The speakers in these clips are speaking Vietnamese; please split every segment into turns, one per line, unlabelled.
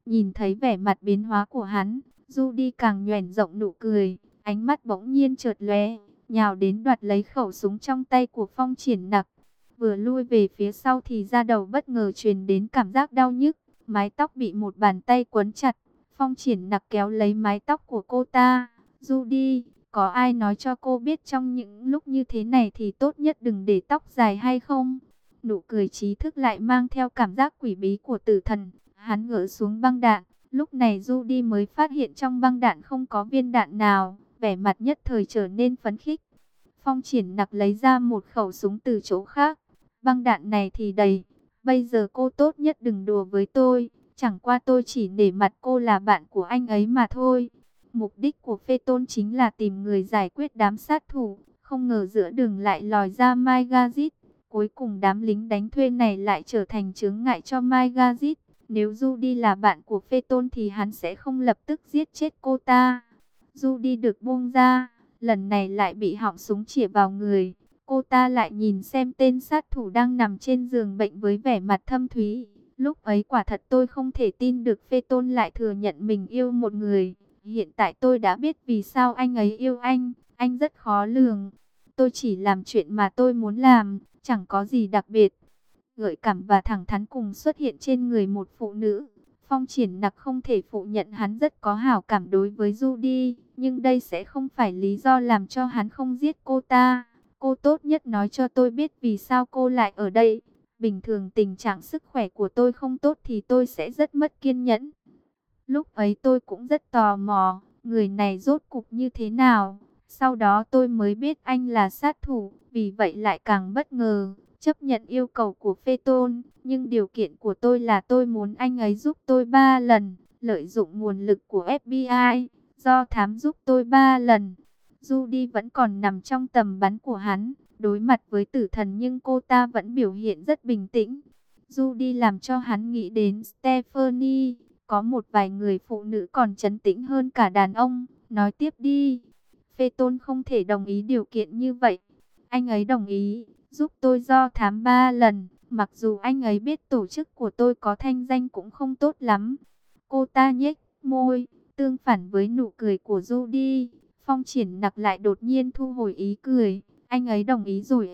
Nhìn thấy vẻ mặt biến hóa của hắn, Judy càng nhoẻn rộng nụ cười, ánh mắt bỗng nhiên chợt lóe, nhào đến đoạt lấy khẩu súng trong tay của Phong Triển Nặc. Vừa lui về phía sau thì da đầu bất ngờ truyền đến cảm giác đau nhức, mái tóc bị một bàn tay quấn chặt. Phong Triển Nặc kéo lấy mái tóc của cô ta. Judy, có ai nói cho cô biết trong những lúc như thế này thì tốt nhất đừng để tóc dài hay không? Nụ cười trí thức lại mang theo cảm giác quỷ bí của tử thần. Hắn gỡ xuống băng đạn. Lúc này Judy mới phát hiện trong băng đạn không có viên đạn nào. Vẻ mặt nhất thời trở nên phấn khích. Phong Triển Nặc lấy ra một khẩu súng từ chỗ khác. Băng đạn này thì đầy. Bây giờ cô tốt nhất đừng đùa với tôi. Chẳng qua tôi chỉ nể mặt cô là bạn của anh ấy mà thôi. Mục đích của Phê Tôn chính là tìm người giải quyết đám sát thủ. Không ngờ giữa đường lại lòi ra Mai Gazit. Cuối cùng đám lính đánh thuê này lại trở thành chướng ngại cho Mai Gazit. Nếu Judy là bạn của Phê Tôn thì hắn sẽ không lập tức giết chết cô ta. Judy được buông ra, lần này lại bị họng súng chĩa vào người. Cô ta lại nhìn xem tên sát thủ đang nằm trên giường bệnh với vẻ mặt thâm thúy. Lúc ấy quả thật tôi không thể tin được Phê Tôn lại thừa nhận mình yêu một người. Hiện tại tôi đã biết vì sao anh ấy yêu anh rất khó lường. Tôi chỉ làm chuyện mà tôi muốn làm, chẳng có gì đặc biệt. Gợi cảm và thẳng thắn cùng xuất hiện trên người một phụ nữ. Phong Triển Nặc không thể phụ nhận hắn rất có hảo cảm đối với Judy, nhưng đây sẽ không phải lý do làm cho hắn không giết cô ta. Cô tốt nhất nói cho tôi biết vì sao cô lại ở đây. Bình thường tình trạng sức khỏe của tôi không tốt thì tôi sẽ rất mất kiên nhẫn. Lúc ấy tôi cũng rất tò mò, người này rốt cục như thế nào. Sau đó tôi mới biết anh là sát thủ, vì vậy lại càng bất ngờ, chấp nhận yêu cầu của Phê Tôn. Nhưng điều kiện của tôi là tôi muốn anh ấy giúp tôi 3 lần, lợi dụng nguồn lực của FBI, do thám giúp tôi 3 lần. Judy vẫn còn nằm trong tầm bắn của hắn, đối mặt với tử thần nhưng cô ta vẫn biểu hiện rất bình tĩnh. Judy làm cho hắn nghĩ đến Stephanie. Có một vài người phụ nữ còn trấn tĩnh hơn cả đàn ông. Nói tiếp đi. Phê Tôn không thể đồng ý điều kiện như vậy. Anh ấy đồng ý giúp tôi do thám 3 lần. Mặc dù anh ấy biết tổ chức của tôi có thanh danh cũng không tốt lắm. Cô ta nhếch môi, tương phản với nụ cười của Judy. Phong Triển Nặc lại đột nhiên thu hồi ý cười. Anh ấy đồng ý rồi.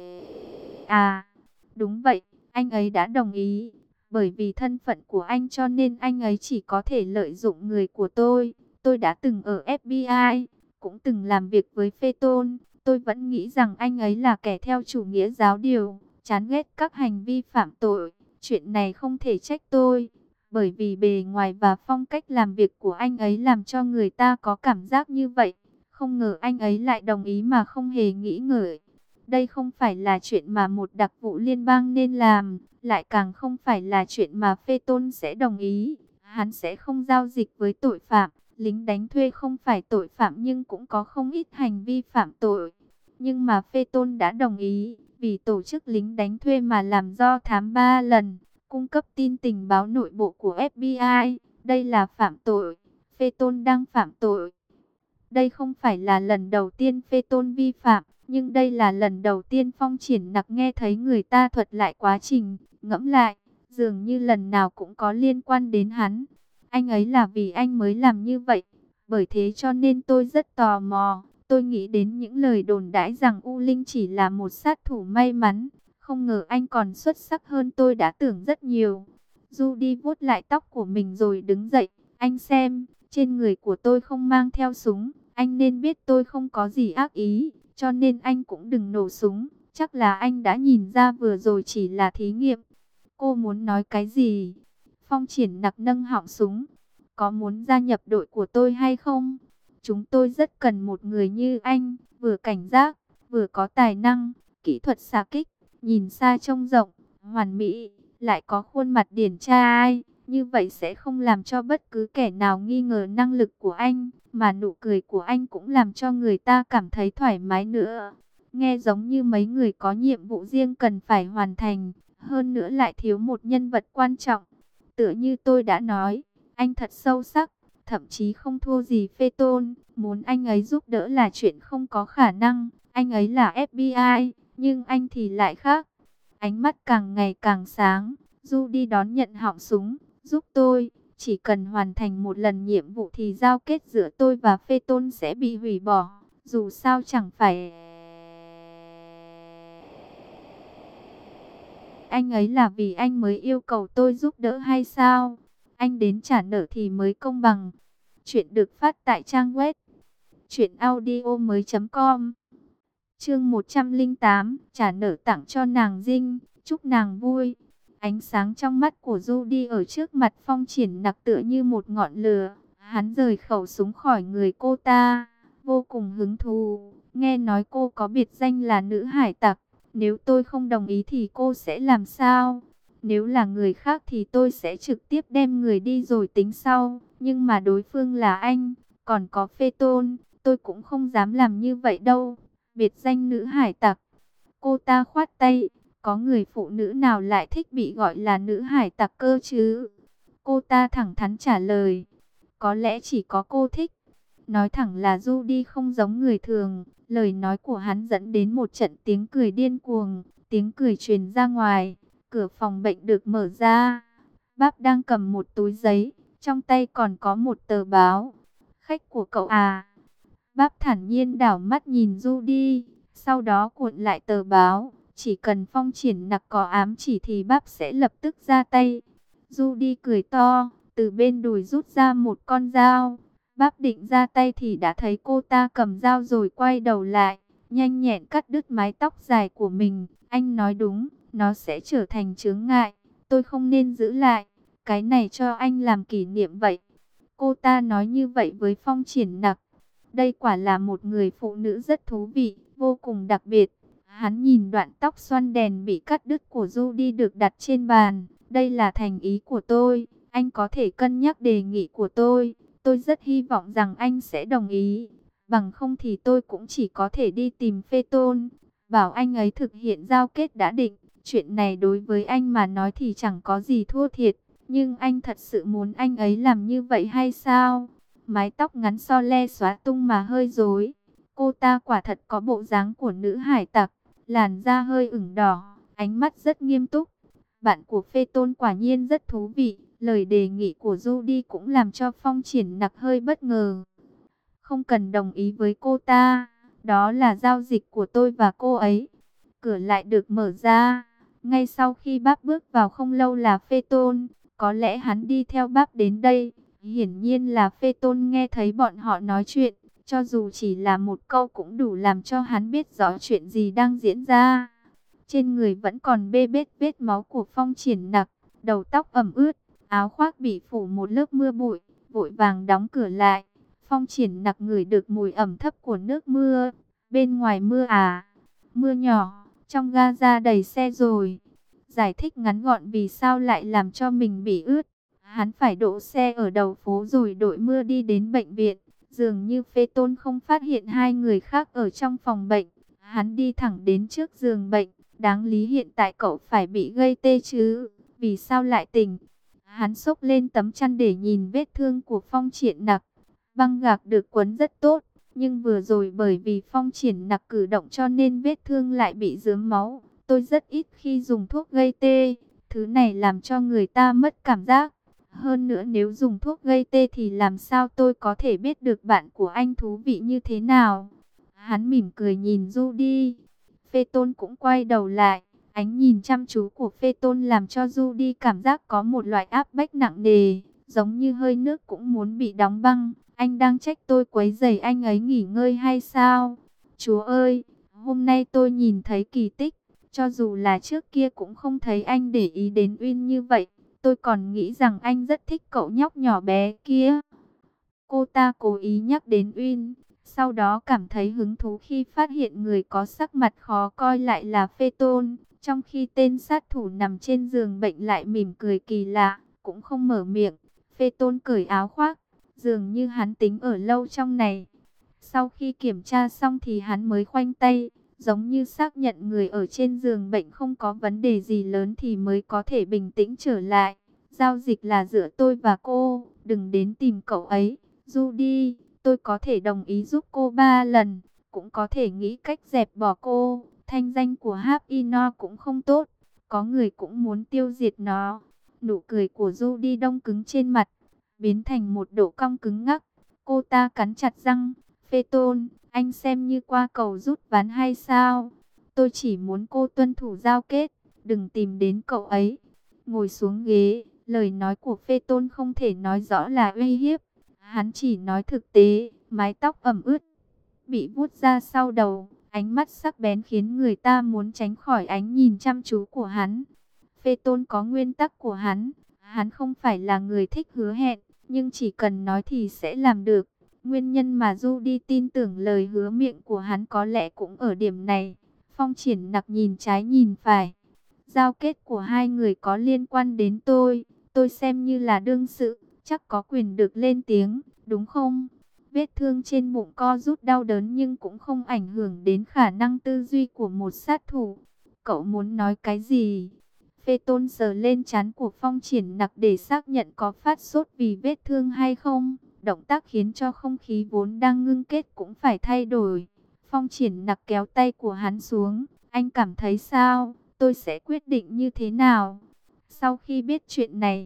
À, đúng vậy, anh ấy đã đồng ý. Bởi vì thân phận của anh cho nên anh ấy chỉ có thể lợi dụng người của tôi. Tôi đã từng ở FBI, cũng từng làm việc với Phê Tôn. Tôi vẫn nghĩ rằng anh ấy là kẻ theo chủ nghĩa giáo điều, chán ghét các hành vi phạm tội. Chuyện này không thể trách tôi, bởi vì bề ngoài và phong cách làm việc của anh ấy làm cho người ta có cảm giác như vậy. Không ngờ anh ấy lại đồng ý mà không hề nghĩ ngợi. Đây không phải là chuyện mà một đặc vụ liên bang nên làm, lại càng không phải là chuyện mà Phê Tôn sẽ đồng ý. Hắn sẽ không giao dịch với tội phạm. Lính đánh thuê không phải tội phạm nhưng cũng có không ít hành vi phạm tội. Nhưng mà Phê Tôn đã đồng ý, vì tổ chức lính đánh thuê mà làm do thám 3 lần, cung cấp tin tình báo nội bộ của FBI. Đây là phạm tội. Phê Tôn đang phạm tội. Đây không phải là lần đầu tiên Phê Tôn vi phạm, nhưng đây là lần đầu tiên Phong Triển Nặc nghe thấy người ta thuật lại quá trình. Ngẫm lại, dường như lần nào cũng có liên quan đến hắn. Anh ấy là vì anh mới làm như vậy. Bởi thế cho nên tôi rất tò mò. Tôi nghĩ đến những lời đồn đãi rằng U Linh chỉ là một sát thủ may mắn. Không ngờ anh còn xuất sắc hơn tôi đã tưởng rất nhiều. Judy vuốt lại tóc của mình rồi đứng dậy. Anh xem, trên người của tôi không mang theo súng. Anh nên biết tôi không có gì ác ý. Cho nên anh cũng đừng nổ súng. Chắc là anh đã nhìn ra vừa rồi chỉ là thí nghiệm. Cô muốn nói cái gì? Phong Triển Nặc nâng họng súng. Có muốn gia nhập đội của tôi hay không? Chúng tôi rất cần một người như anh, vừa cảnh giác, vừa có tài năng, kỹ thuật xạ kích, nhìn xa trông rộng, hoàn mỹ, lại có khuôn mặt điển trai. Như vậy sẽ không làm cho bất cứ kẻ nào nghi ngờ năng lực của anh, mà nụ cười của anh cũng làm cho người ta cảm thấy thoải mái nữa. Nghe giống như mấy người có nhiệm vụ riêng cần phải hoàn thành, hơn nữa lại thiếu một nhân vật quan trọng. Tựa như tôi đã nói, anh thật sâu sắc, thậm chí không thua gì Phê Tôn. Muốn anh ấy giúp đỡ là chuyện không có khả năng. Anh ấy là FBI, nhưng anh thì lại khác. Ánh mắt càng ngày càng sáng. Judy đón nhận họng súng. Giúp tôi, Chỉ cần hoàn thành một lần nhiệm vụ thì giao kết giữa tôi và Phê Tôn sẽ bị hủy bỏ. Dù sao chẳng phải anh ấy là vì anh mới yêu cầu tôi giúp đỡ hay sao? Anh đến trả nợ thì mới công bằng. Chuyện được phát tại trang web truyệnaudiomoi.com. Chương 108, trả nợ tặng cho nàng Dinh, chúc nàng vui. Ánh sáng trong mắt của Judy ở trước mặt Phong Triển Nặc tựa như một ngọn lửa. Hắn rời khẩu súng khỏi người cô ta, vô cùng hứng thú. Nghe nói cô có biệt danh là nữ hải tặc. Nếu tôi không đồng ý thì cô sẽ làm sao? Nếu là người khác thì tôi sẽ trực tiếp đem người đi rồi tính sau. Nhưng mà đối phương là anh, còn có Phê Tôn, tôi cũng không dám làm như vậy đâu. Biệt danh nữ hải tặc. Cô ta khoát tay. Có người phụ nữ nào lại thích bị gọi là nữ hải tặc cơ chứ? Cô ta thẳng thắn trả lời. Có lẽ chỉ có cô thích. Nói thẳng là Judy không giống người thường. Lời nói của hắn dẫn đến một trận tiếng cười điên cuồng. Tiếng cười truyền ra ngoài. Cửa phòng bệnh được mở ra. Báp đang cầm một túi giấy. Trong tay còn có một tờ báo. Khách của cậu à? Báp thản nhiên đảo mắt nhìn Judy. Sau đó cuộn lại tờ báo. Chỉ cần Phong Triển Nặc có ám chỉ thì Báp sẽ lập tức ra tay. Judy cười to. Từ bên đùi rút ra một con dao. Báp định ra tay thì đã thấy cô ta cầm dao rồi quay đầu lại. Nhanh nhẹn cắt đứt mái tóc dài của mình. Anh nói đúng, nó sẽ trở thành chướng ngại. Tôi không nên giữ lại. Cái này cho anh làm kỷ niệm vậy. Cô ta nói như vậy với Phong Triển Nặc. Đây quả là một người phụ nữ rất thú vị, vô cùng đặc biệt. Hắn nhìn đoạn tóc xoăn đèn bị cắt đứt của Judy được đặt trên bàn. Đây là thành ý của tôi. Anh có thể cân nhắc đề nghị của tôi. Tôi rất hy vọng rằng anh sẽ đồng ý. Bằng không thì tôi cũng chỉ có thể đi tìm Phê Tôn. Bảo anh ấy thực hiện giao kết đã định. Chuyện này đối với anh mà nói thì chẳng có gì thua thiệt. Nhưng anh thật sự muốn anh ấy làm như vậy hay sao? Mái tóc ngắn so le xóa tung mà hơi rối. Cô ta quả thật có bộ dáng của nữ hải tặc. Làn da hơi ửng đỏ, ánh mắt rất nghiêm túc. Bạn của Phê Tôn quả nhiên rất thú vị. Lời đề nghị của Judy cũng làm cho Phong Triển Nặc hơi bất ngờ. Không cần đồng ý với cô ta. Đó là giao dịch của tôi và cô ấy. Cửa lại được mở ra. Ngay sau khi Báp bước vào không lâu là Phê Tôn. Có lẽ hắn đi theo Báp đến đây. Hiển nhiên là Phê Tôn nghe thấy bọn họ nói chuyện. Cho dù chỉ là một câu cũng đủ làm cho hắn biết rõ chuyện gì đang diễn ra. Trên người vẫn còn bê bết vết máu của Phong Triển Nặc. Đầu tóc ẩm ướt, áo khoác bị phủ một lớp mưa bụi. Vội vàng đóng cửa lại. Phong Triển Nặc ngửi được mùi ẩm thấp của nước mưa. Bên ngoài mưa à? Mưa nhỏ, trong Gaza đầy xe rồi. Giải thích ngắn gọn vì sao lại làm cho mình bị ướt. Hắn phải đỗ xe ở đầu phố rồi đội mưa đi đến bệnh viện. Dường như Phê Tôn không phát hiện hai người khác ở trong phòng bệnh. Hắn đi thẳng đến trước giường bệnh. Đáng lý hiện tại cậu phải bị gây tê chứ. Vì sao lại tỉnh? Hắn xốc lên tấm chăn để nhìn vết thương của Phong Triển Nặc. Băng gạc được quấn rất tốt. Nhưng vừa rồi bởi vì Phong Triển Nặc cử động cho nên vết thương lại bị rớm máu. Tôi rất ít khi dùng thuốc gây tê. Thứ này làm cho người ta mất cảm giác. Hơn nữa nếu dùng thuốc gây tê thì làm sao tôi có thể biết được bạn của anh thú vị như thế nào? Hắn mỉm cười nhìn Judy. Phê Tôn cũng quay đầu lại. Ánh nhìn chăm chú của Phê Tôn làm cho Judy cảm giác có một loại áp bách nặng nề. Giống như hơi nước cũng muốn bị đóng băng. Anh đang trách tôi quấy rầy anh ấy nghỉ ngơi hay sao? Chúa ơi, hôm nay tôi nhìn thấy kỳ tích. Cho dù là trước kia cũng không thấy anh để ý đến Uyên như vậy. Tôi còn nghĩ rằng anh rất thích cậu nhóc nhỏ bé kia. Cô ta cố ý nhắc đến Uyên. Sau đó cảm thấy hứng thú khi phát hiện người có sắc mặt khó coi lại là Phê Tôn. Trong khi tên sát thủ nằm trên giường bệnh lại mỉm cười kỳ lạ, cũng không mở miệng. Phê Tôn cởi áo khoác. Dường như hắn tính ở lâu trong này. Sau khi kiểm tra xong thì hắn mới khoanh tay. Giống như xác nhận người ở trên giường bệnh không có vấn đề gì lớn thì mới có thể bình tĩnh trở lại. Giao dịch là giữa tôi và cô, đừng đến tìm cậu ấy. Judy, tôi có thể đồng ý giúp cô 3 lần, cũng có thể nghĩ cách dẹp bỏ cô. Thanh danh của Happy No cũng không tốt, có người cũng muốn tiêu diệt nó. Nụ cười của Judy đông cứng trên mặt, biến thành một độ cong cứng ngắc. Cô ta cắn chặt răng, Phê Tôn, anh xem như qua cầu rút ván hay sao? Tôi chỉ muốn cô tuân thủ giao kết, đừng tìm đến cậu ấy. Ngồi xuống ghế, lời nói của Phê Tôn không thể nói rõ là uy hiếp. Hắn chỉ nói thực tế, mái tóc ẩm ướt, bị vuốt ra sau đầu, ánh mắt sắc bén khiến người ta muốn tránh khỏi ánh nhìn chăm chú của hắn. Phê Tôn có nguyên tắc của hắn không phải là người thích hứa hẹn, nhưng chỉ cần nói thì sẽ làm được. Nguyên nhân mà Judy tin tưởng lời hứa miệng của hắn có lẽ cũng ở điểm này. Phong Triển Nặc nhìn trái nhìn phải. Giao kết của hai người có liên quan đến tôi xem như là đương sự, chắc có quyền được lên tiếng, đúng không? Vết thương trên bụng co rút đau đớn nhưng cũng không ảnh hưởng đến khả năng tư duy của một sát thủ. Cậu muốn nói cái gì? Phê Tôn sờ lên trán của Phong Triển Nặc để xác nhận có phát sốt vì vết thương hay không. Động tác khiến cho không khí vốn đang ngưng kết cũng phải thay đổi. Phong Triển Nặc kéo tay của hắn xuống. Anh cảm thấy sao? Tôi sẽ quyết định như thế nào? Sau khi biết chuyện này,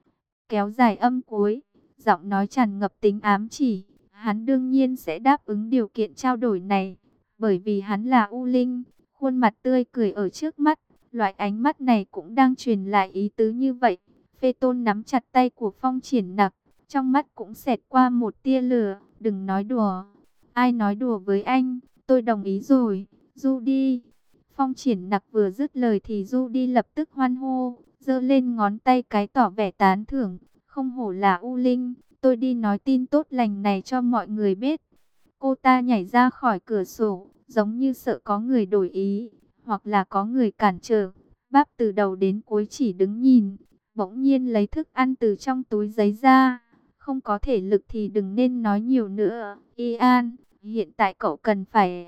kéo dài âm cuối, giọng nói tràn ngập tính ám chỉ. Hắn đương nhiên sẽ đáp ứng điều kiện trao đổi này, bởi vì hắn là U Linh, khuôn mặt tươi cười ở trước mắt. Loại ánh mắt này cũng đang truyền lại ý tứ như vậy. Phê Tôn nắm chặt tay của Phong Triển Nặc, trong mắt cũng xẹt qua một tia lửa. Đừng nói đùa. Ai nói đùa với anh? Tôi đồng ý rồi. Judy. Phong Triển Nặc vừa dứt lời thì Judy lập tức hoan hô, giơ lên ngón tay cái tỏ vẻ tán thưởng. Không hổ là U Linh, tôi đi nói tin tốt lành này cho mọi người biết. Cô ta nhảy ra khỏi cửa sổ, giống như sợ có người đổi ý, hoặc là có người cản trở. Báp từ đầu đến cuối chỉ đứng nhìn, bỗng nhiên lấy thức ăn từ trong túi giấy ra. Không có thể lực thì đừng nên nói nhiều nữa. Ian, hiện tại cậu cần phải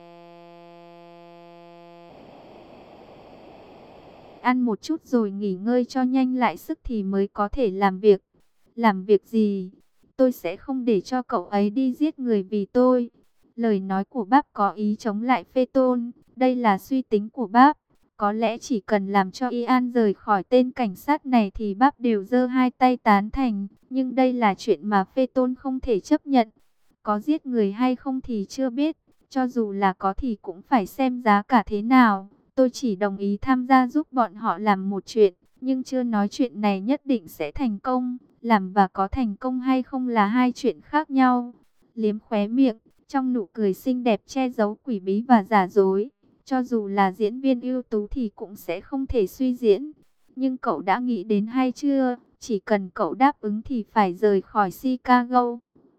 ăn một chút rồi nghỉ ngơi cho nhanh lại sức thì mới có thể làm việc. Làm việc gì? Tôi sẽ không để cho cậu ấy đi giết người vì tôi. Lời nói của Báp có ý chống lại Phê Tôn. Đây là suy tính của Báp. Có lẽ chỉ cần làm cho Ian rời khỏi tên cảnh sát này thì Báp đều giơ hai tay tán thành. Nhưng đây là chuyện mà Phê Tôn không thể chấp nhận. Có giết người hay không thì chưa biết. Cho dù là có thì cũng phải xem giá cả thế nào. Tôi chỉ đồng ý tham gia giúp bọn họ làm một chuyện, nhưng chưa nói chuyện này nhất định sẽ thành công. Làm và có thành công hay không là hai chuyện khác nhau. Liếm khóe miệng, trong nụ cười xinh đẹp che giấu quỷ bí và giả dối. Cho dù là diễn viên ưu tú thì cũng sẽ không thể suy diễn. Nhưng cậu đã nghĩ đến hay chưa? Chỉ cần cậu đáp ứng thì phải rời khỏi Chicago.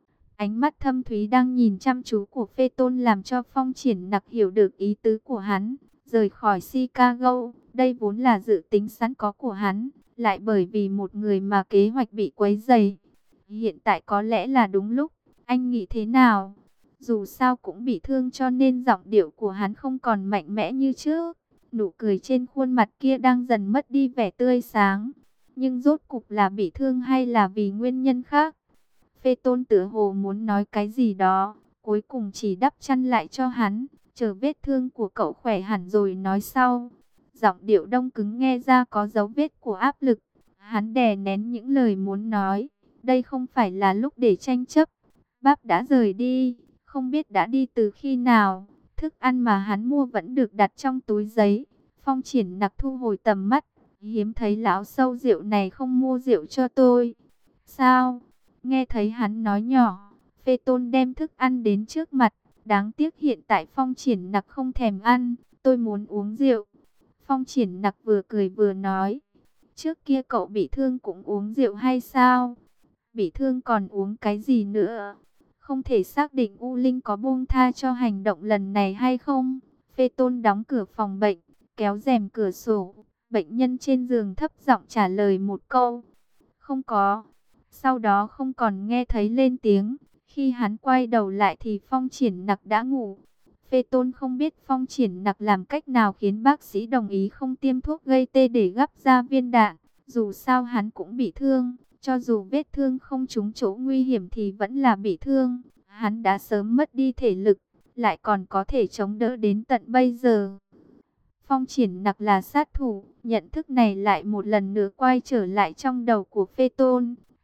Ánh mắt thâm thúy đang nhìn chăm chú của Phê Tôn làm cho Phong Triển Nặc hiểu được ý tứ của hắn. Rời khỏi Chicago, đây vốn là dự tính sẵn có của hắn, lại bởi vì một người mà kế hoạch bị quấy rầy. Hiện tại có lẽ là đúng lúc, anh nghĩ thế nào? Dù sao cũng bị thương cho nên giọng điệu của hắn không còn mạnh mẽ như trước. Nụ cười trên khuôn mặt kia đang dần mất đi vẻ tươi sáng. Nhưng rốt cục là bị thương hay là vì nguyên nhân khác? Phê Tôn tựa hồ muốn nói cái gì đó, cuối cùng chỉ đắp chăn lại cho hắn, chờ vết thương của cậu khỏe hẳn rồi nói sau. Giọng điệu đông cứng nghe ra có dấu vết của áp lực. Hắn đè nén những lời muốn nói. Đây không phải là lúc để tranh chấp. Báp đã rời đi, không biết đã đi từ khi nào. Thức ăn mà hắn mua vẫn được đặt trong túi giấy. Phong Triển Nặc thu hồi tầm mắt. Hiếm thấy lão sâu rượu này không mua rượu cho tôi. Sao? Nghe thấy hắn nói nhỏ, Phê Tôn đem thức ăn đến trước mặt. Đáng tiếc hiện tại Phong Triển Nặc không thèm ăn, tôi muốn uống rượu. Phong Triển Nặc vừa cười vừa nói, trước kia cậu bị thương cũng uống rượu hay sao? Bị thương còn uống cái gì nữa? Không thể xác định U Linh có buông tha cho hành động lần này hay không? Phê Tôn đóng cửa phòng bệnh, kéo rèm cửa sổ. Bệnh nhân trên giường thấp giọng trả lời một câu, không có. Sau đó không còn nghe thấy lên tiếng. Khi hắn quay đầu lại thì Phong Triển Nặc đã ngủ. Phê Tôn không biết Phong Triển Nặc làm cách nào khiến bác sĩ đồng ý không tiêm thuốc gây tê để gắp ra viên đạn. Dù sao hắn cũng bị thương. Cho dù vết thương không trúng chỗ nguy hiểm thì vẫn là bị thương. Hắn đã sớm mất đi thể lực, lại còn có thể chống đỡ đến tận bây giờ. Phong Triển Nặc là sát thủ. Nhận thức này lại một lần nữa quay trở lại trong đầu của Phê Tôn.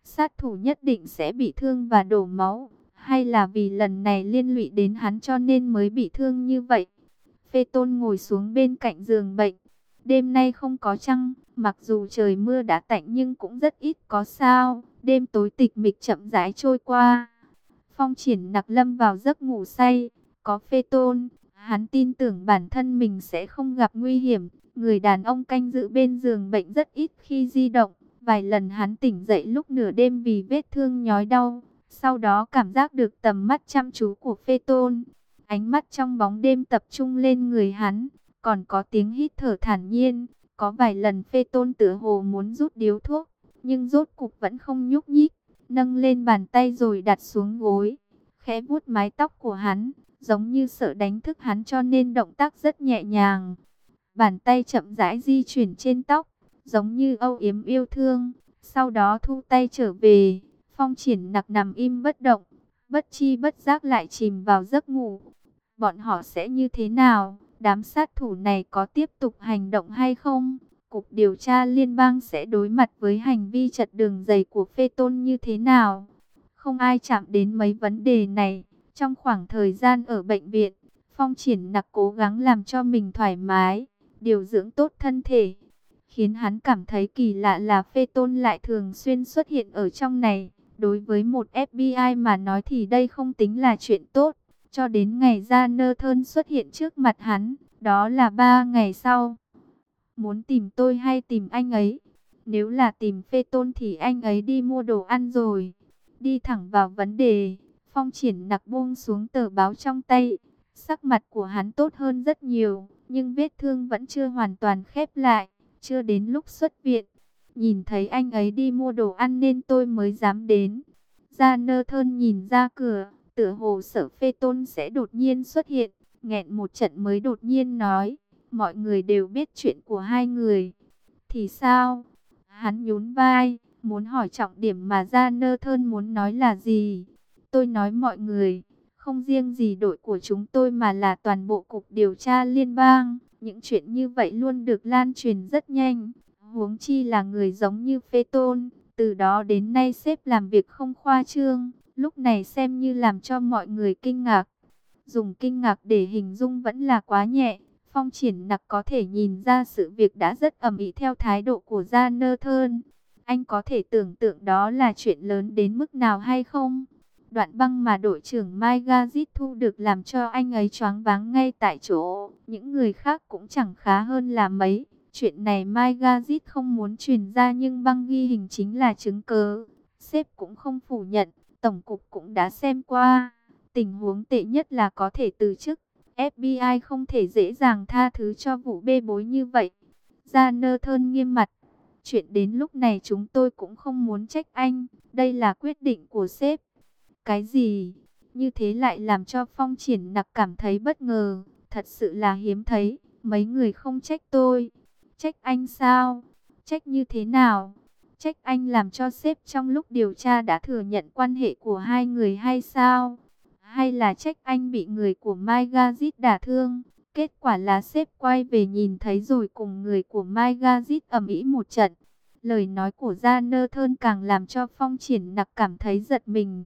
sát thủ nhất định sẽ bị thương và đổ máu, hay là vì lần này liên lụy đến hắn cho nên mới bị thương như vậy? Phê Tôn ngồi xuống bên cạnh giường bệnh. Đêm nay không có trăng, mặc dù trời mưa đã tạnh nhưng cũng rất ít có sao. Đêm tối tịch mịch chậm rãi trôi qua. Phong Triển Nặc lâm vào giấc ngủ say. Có Phê Tôn, hắn tin tưởng bản thân mình sẽ không gặp nguy hiểm. Người đàn ông canh giữ bên giường bệnh rất ít khi di động. Vài lần hắn tỉnh dậy lúc nửa đêm vì vết thương nhói đau. Sau đó cảm giác được tầm mắt chăm chú của Phê Tôn. Ánh mắt trong bóng đêm tập trung lên người hắn. Còn có tiếng hít thở thản nhiên. Có vài lần Phê Tôn tựa hồ muốn rút điếu thuốc, nhưng rốt cục vẫn không nhúc nhích. Nâng lên bàn tay rồi đặt xuống gối, khẽ vuốt mái tóc của hắn, giống như sợ đánh thức hắn cho nên động tác rất nhẹ nhàng. Bàn tay chậm rãi di chuyển trên tóc, giống như âu yếm yêu thương. Sau đó thu tay trở về. Phong Triển Nặc nằm im bất động, bất chi bất giác lại chìm vào giấc ngủ. Bọn họ sẽ như thế nào? Đám sát thủ này có tiếp tục hành động hay không? Cục điều tra liên bang sẽ đối mặt với hành vi chật đường dày của Phê Tôn như thế nào? Không ai chạm đến mấy vấn đề này. Trong khoảng thời gian ở bệnh viện, Phong Triển Nặc cố gắng làm cho mình thoải mái, điều dưỡng tốt thân thể. Khiến hắn cảm thấy kỳ lạ là Phê Tôn lại thường xuyên xuất hiện ở trong này. Đối với một FBI mà nói thì đây không tính là chuyện tốt. Cho đến ngày Jonathan xuất hiện trước mặt hắn, đó là 3 ngày sau. Muốn tìm tôi hay tìm anh ấy? Nếu là tìm Phê Tôn thì anh ấy đi mua đồ ăn rồi. Đi thẳng vào vấn đề, Phong Triển Nặc buông xuống tờ báo trong tay. Sắc mặt của hắn tốt hơn rất nhiều, nhưng vết thương vẫn chưa hoàn toàn khép lại, chưa đến lúc xuất viện. Nhìn thấy anh ấy đi mua đồ ăn nên tôi mới dám đến. Jonathan nhìn ra cửa, tựa hồ sợ Phê Tôn sẽ đột nhiên xuất hiện, nghẹn một trận mới đột nhiên nói, mọi người đều biết chuyện của hai người. Thì sao? Hắn nhún vai, muốn hỏi trọng điểm mà Jonathan muốn nói là gì. Tôi nói mọi người, không riêng gì đội của chúng tôi mà là toàn bộ cục điều tra liên bang. Những chuyện như vậy luôn được lan truyền rất nhanh. Huống chi là người giống như Phê Tôn. Từ đó đến nay sếp làm việc không khoa trương, lúc này xem như làm cho mọi người kinh ngạc. Dùng kinh ngạc để hình dung vẫn là quá nhẹ. Phong Triển Nặc có thể nhìn ra sự việc đã rất ầm ĩ theo thái độ của Jonathan. Anh có thể tưởng tượng đó là chuyện lớn đến mức nào hay không? Đoạn băng mà đội trưởng Magazit thu được làm cho anh ấy choáng váng ngay tại chỗ. Những người khác cũng chẳng khá hơn là mấy. Chuyện này Magazit không muốn truyền ra nhưng băng ghi hình chính là chứng cớ. Sếp cũng không phủ nhận, tổng cục cũng đã xem qua. Tình huống tệ nhất là có thể từ chức. FBI không thể dễ dàng tha thứ cho vụ bê bối như vậy. Jonathan nghiêm mặt. Chuyện đến lúc này chúng tôi cũng không muốn trách anh. Đây là quyết định của sếp. Cái gì? Như thế lại làm cho Phong Triển Nặc cảm thấy bất ngờ. Thật sự là hiếm thấy. Mấy người không trách tôi. Trách anh sao? Trách như thế nào? Trách anh làm cho sếp trong lúc điều tra đã thừa nhận quan hệ của hai người hay sao? Hay là trách anh bị người của Magazit đả thương? Kết quả là sếp quay về nhìn thấy rồi cùng người của Magazit ầm ĩ một trận. Lời nói của Jonathan càng làm cho Phong Triển Nặc cảm thấy giật mình.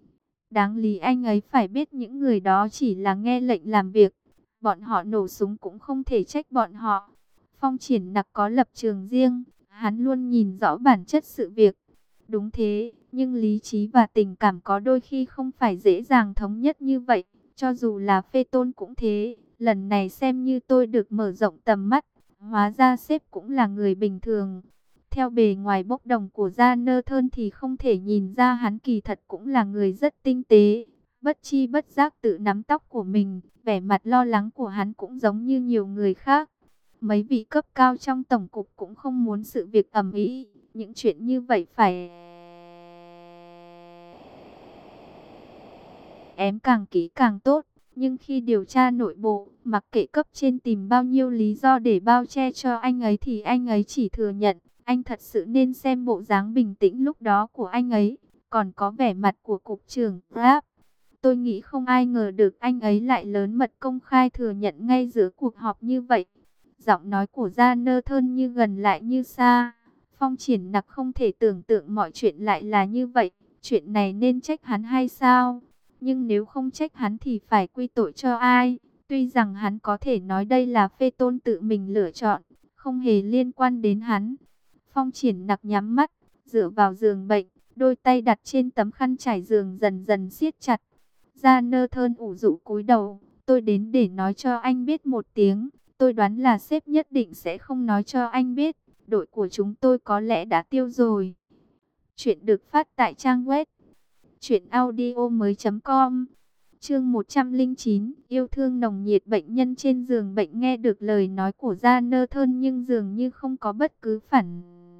Đáng lý anh ấy phải biết những người đó chỉ là nghe lệnh làm việc. Bọn họ nổ súng cũng không thể trách bọn họ. Phong Triển Nặc có lập trường riêng, hắn luôn nhìn rõ bản chất sự việc. Đúng thế, nhưng lý trí và tình cảm có đôi khi không phải dễ dàng thống nhất như vậy. Cho dù là Phê Tôn cũng thế, lần này xem như tôi được mở rộng tầm mắt. Hóa ra sếp cũng là người bình thường. Theo bề ngoài bốc đồng của Jonathan thì không thể nhìn ra hắn kỳ thật cũng là người rất tinh tế. Bất chi bất giác tự nắm tóc của mình, vẻ mặt lo lắng của hắn cũng giống như nhiều người khác. Mấy vị cấp cao trong tổng cục cũng không muốn sự việc ầm ĩ, những chuyện như vậy phải ém càng kỹ càng tốt. Nhưng khi điều tra nội bộ, mặc kệ cấp trên tìm bao nhiêu lý do để bao che cho anh ấy thì anh ấy chỉ thừa nhận. Anh thật sự nên xem bộ dáng bình tĩnh lúc đó của anh ấy, còn có vẻ mặt của cục trưởng Rapp. Tôi nghĩ không ai ngờ được anh ấy lại lớn mật công khai thừa nhận ngay giữa cuộc họp như vậy. Giọng nói của Jonathan như gần lại như xa. Phong Triển Nặc không thể tưởng tượng mọi chuyện lại là như vậy. Chuyện này nên trách hắn hay sao? Nhưng nếu không trách hắn thì phải quy tội cho ai? Tuy rằng hắn có thể nói đây là Phê Tôn tự mình lựa chọn, không hề liên quan đến hắn. Phong Triển Nặc nhắm mắt, dựa vào giường bệnh, đôi tay đặt trên tấm khăn trải giường dần dần siết chặt. Gia Nơ Thơn ủ rũ cúi đầu, tôi đến để nói cho anh biết một tiếng. Tôi đoán là sếp nhất định sẽ không nói cho anh biết. Đội của chúng tôi có lẽ đã tiêu rồi. Chuyện được phát tại trang web truyệnaudiomoi.com. Chương 109, yêu thương nồng nhiệt. Bệnh nhân trên giường bệnh nghe được lời nói của Gia Nơ Thơn nhưng dường như không có bất cứ phản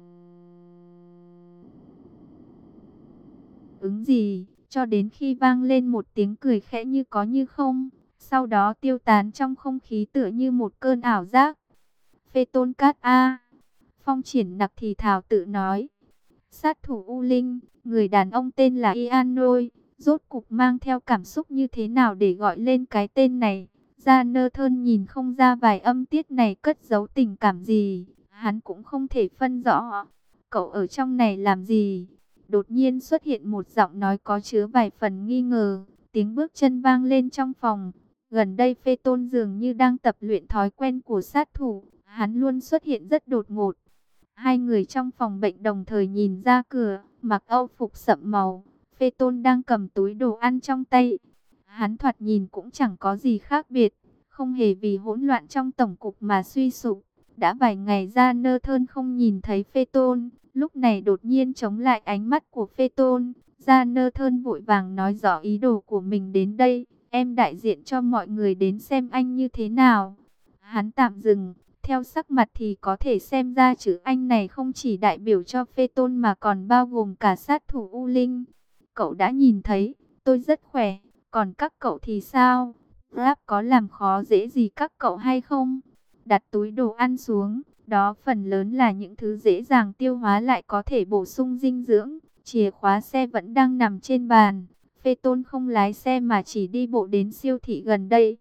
ứng gì, cho đến khi vang lên một tiếng cười khẽ như có như không, sau đó tiêu tán trong không khí tựa như một cơn ảo giác. Phê Tôn Cát A. Phong Triển Nặc thì thào tự nói. Sát thủ U Linh, người đàn ông tên là Ian Nôi, rốt cục mang theo cảm xúc như thế nào để gọi lên cái tên này. Gia Nơ Thơn nhìn không ra vài âm tiết này cất giấu tình cảm gì, hắn cũng không thể phân rõ. Cậu ở trong này làm gì? Đột nhiên xuất hiện một giọng nói có chứa vài phần nghi ngờ, tiếng bước chân vang lên trong phòng. Gần đây Phê Tôn dường như đang tập luyện thói quen của sát thủ, hắn luôn xuất hiện rất đột ngột. Hai người trong phòng bệnh đồng thời nhìn ra cửa, mặc âu phục sậm màu. Phê Tôn đang cầm túi đồ ăn trong tay. Hắn thoạt nhìn cũng chẳng có gì khác biệt, không hề vì hỗn loạn trong tổng cục mà suy sụp. Đã vài ngày Gia Nơ Thơn không nhìn thấy Phê Tôn, lúc này đột nhiên chống lại ánh mắt của Phê Tôn. Gia Nơ Thơn vội vàng nói rõ ý đồ của mình đến đây. Em đại diện cho mọi người đến xem anh như thế nào. Hắn tạm dừng. Theo sắc mặt thì có thể xem ra chữ anh này không chỉ đại biểu cho Phê Tôn mà còn bao gồm cả sát thủ U Linh. Cậu đã nhìn thấy, tôi rất khỏe, còn các cậu thì sao? Grab có làm khó dễ gì các cậu hay không? Đặt túi đồ ăn xuống, đó phần lớn là những thứ dễ dàng tiêu hóa lại có thể bổ sung dinh dưỡng. Chìa khóa xe vẫn đang nằm trên bàn. Phê Tôn không lái xe mà chỉ đi bộ đến siêu thị gần đây.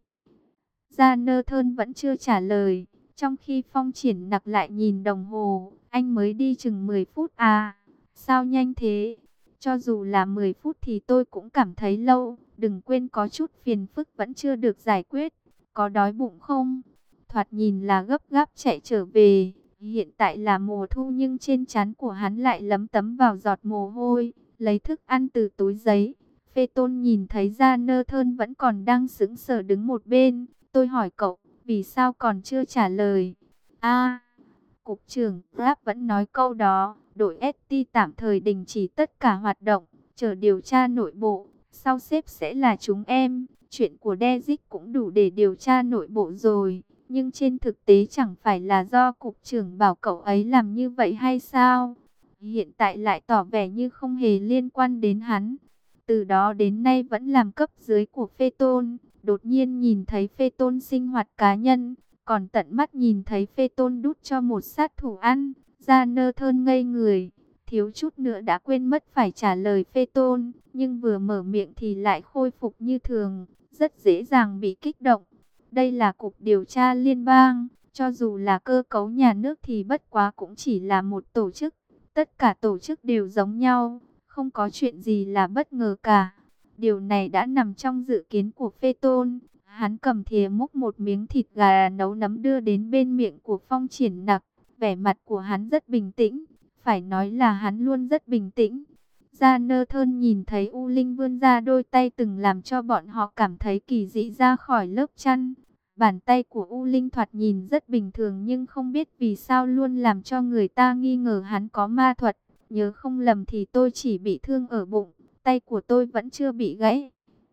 Gia Nơ Thơn vẫn chưa trả lời. Trong khi Phong Triển Nặc lại nhìn đồng hồ, anh mới đi chừng 10 phút à? Sao nhanh thế? Cho dù là 10 phút thì tôi cũng cảm thấy lâu. Đừng quên có chút phiền phức vẫn chưa được giải quyết. Có đói bụng không? Thoạt nhìn là gấp gáp chạy trở về. Hiện tại là mùa thu nhưng trên trán của hắn lại lấm tấm vào giọt mồ hôi. Lấy thức ăn từ túi giấy. Phê Tôn nhìn thấy Gia Nơ Thơn vẫn còn đang sững sờ đứng một bên. Tôi hỏi cậu, vì sao còn chưa trả lời? Cục trưởng Grab vẫn nói câu đó. Đội ST tạm thời đình chỉ tất cả hoạt động, chờ điều tra nội bộ. Sau xếp sẽ là chúng em. Chuyện của Dezic cũng đủ để điều tra nội bộ rồi. Nhưng trên thực tế chẳng phải là do cục trưởng bảo cậu ấy làm như vậy hay sao? Hiện tại lại tỏ vẻ như không hề liên quan đến hắn. Từ đó đến nay vẫn làm cấp dưới của Phê Tôn. Đột nhiên nhìn thấy Phê Tôn sinh hoạt cá nhân, còn tận mắt nhìn thấy Phê Tôn đút cho một sát thủ ăn. Gia Nơ Thơn ngây người, thiếu chút nữa đã quên mất phải trả lời Phê Tôn, nhưng vừa mở miệng thì lại khôi phục như thường, rất dễ dàng bị kích động. Đây là cục điều tra liên bang, cho dù là cơ cấu nhà nước thì bất quá cũng chỉ là một tổ chức. Tất cả tổ chức đều giống nhau, không có chuyện gì là bất ngờ cả. Điều này đã nằm trong dự kiến của Phê Tôn. Hắn cầm thìa múc một miếng thịt gà nấu nấm đưa đến bên miệng của Phong Triển Nặc. Vẻ mặt của hắn rất bình tĩnh. Phải nói là hắn luôn rất bình tĩnh. Gia Nơ Thơn nhìn thấy U Linh vươn ra đôi tay từng làm cho bọn họ cảm thấy kỳ dị ra khỏi lớp chăn. Bàn tay của U Linh thoạt nhìn rất bình thường nhưng không biết vì sao luôn làm cho người ta nghi ngờ hắn có ma thuật. Nhớ không lầm thì tôi chỉ bị thương ở bụng, tay của tôi vẫn chưa bị gãy.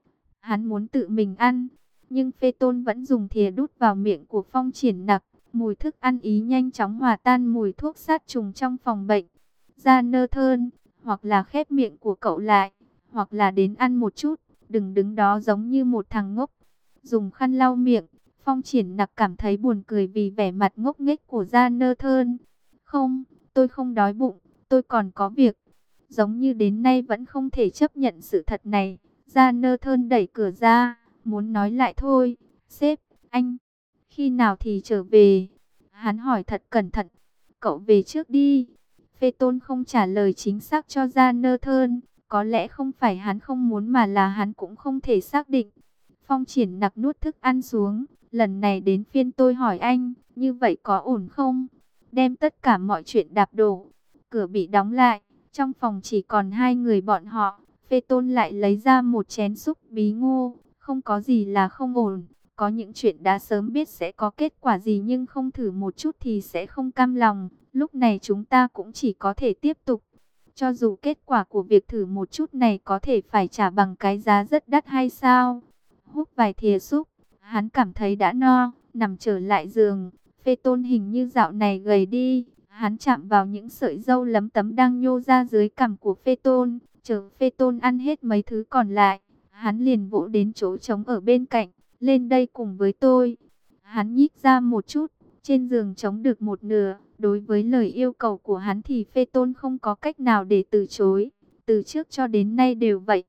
Hắn muốn tự mình ăn, nhưng Phê Tôn vẫn dùng thìa đút vào miệng của Phong Triển Nặc. Mùi thức ăn ý nhanh chóng hòa tan mùi thuốc sát trùng trong phòng bệnh. Gia Nơ Thơn, hoặc là khép miệng của cậu lại, hoặc là đến ăn một chút, đừng đứng đó giống như một thằng ngốc. Dùng khăn lau miệng, Phong Triển Nặc cảm thấy buồn cười vì vẻ mặt ngốc nghếch của Gia Nơ Thơn. Không, tôi không đói bụng, tôi còn có việc. Giống như đến nay vẫn không thể chấp nhận sự thật này. Gia Nơ Thơn đẩy cửa ra, muốn nói lại thôi. Sếp, anh, khi nào thì trở về? Hắn hỏi thật cẩn thận. Cậu về trước đi. Phê Tôn không trả lời chính xác cho ra nơ thơn. Có lẽ không phải hắn không muốn mà là hắn cũng không thể xác định. Phong Triển Nặc nuốt thức ăn xuống. Lần này đến phiên tôi hỏi anh, như vậy có ổn không? Đem tất cả mọi chuyện đạp đổ. Cửa bị đóng lại. Trong phòng chỉ còn hai người bọn họ. Phê Tôn lại lấy ra một chén súp bí ngô. Không có gì là không ổn. Có những chuyện đã sớm biết sẽ có kết quả gì nhưng không thử một chút thì sẽ không cam lòng. Lúc này chúng ta cũng chỉ có thể tiếp tục. Cho dù kết quả của việc thử một chút này có thể phải trả bằng cái giá rất đắt hay sao? Hút vài thìa súp, hắn cảm thấy đã no, nằm trở lại giường. Phê Tôn hình như dạo này gầy đi. Hắn chạm vào những sợi râu lấm tấm đang nhô ra dưới cằm của Phê Tôn. Chờ Phê Tôn ăn hết mấy thứ còn lại, hắn liền vỗ đến chỗ trống ở bên cạnh. Lên đây cùng với tôi. Hắn nhích ra một chút, trên giường trống được một nửa. Đối với lời yêu cầu của hắn thì Phê Tôn không có cách nào để từ chối. Từ trước cho đến nay đều vậy.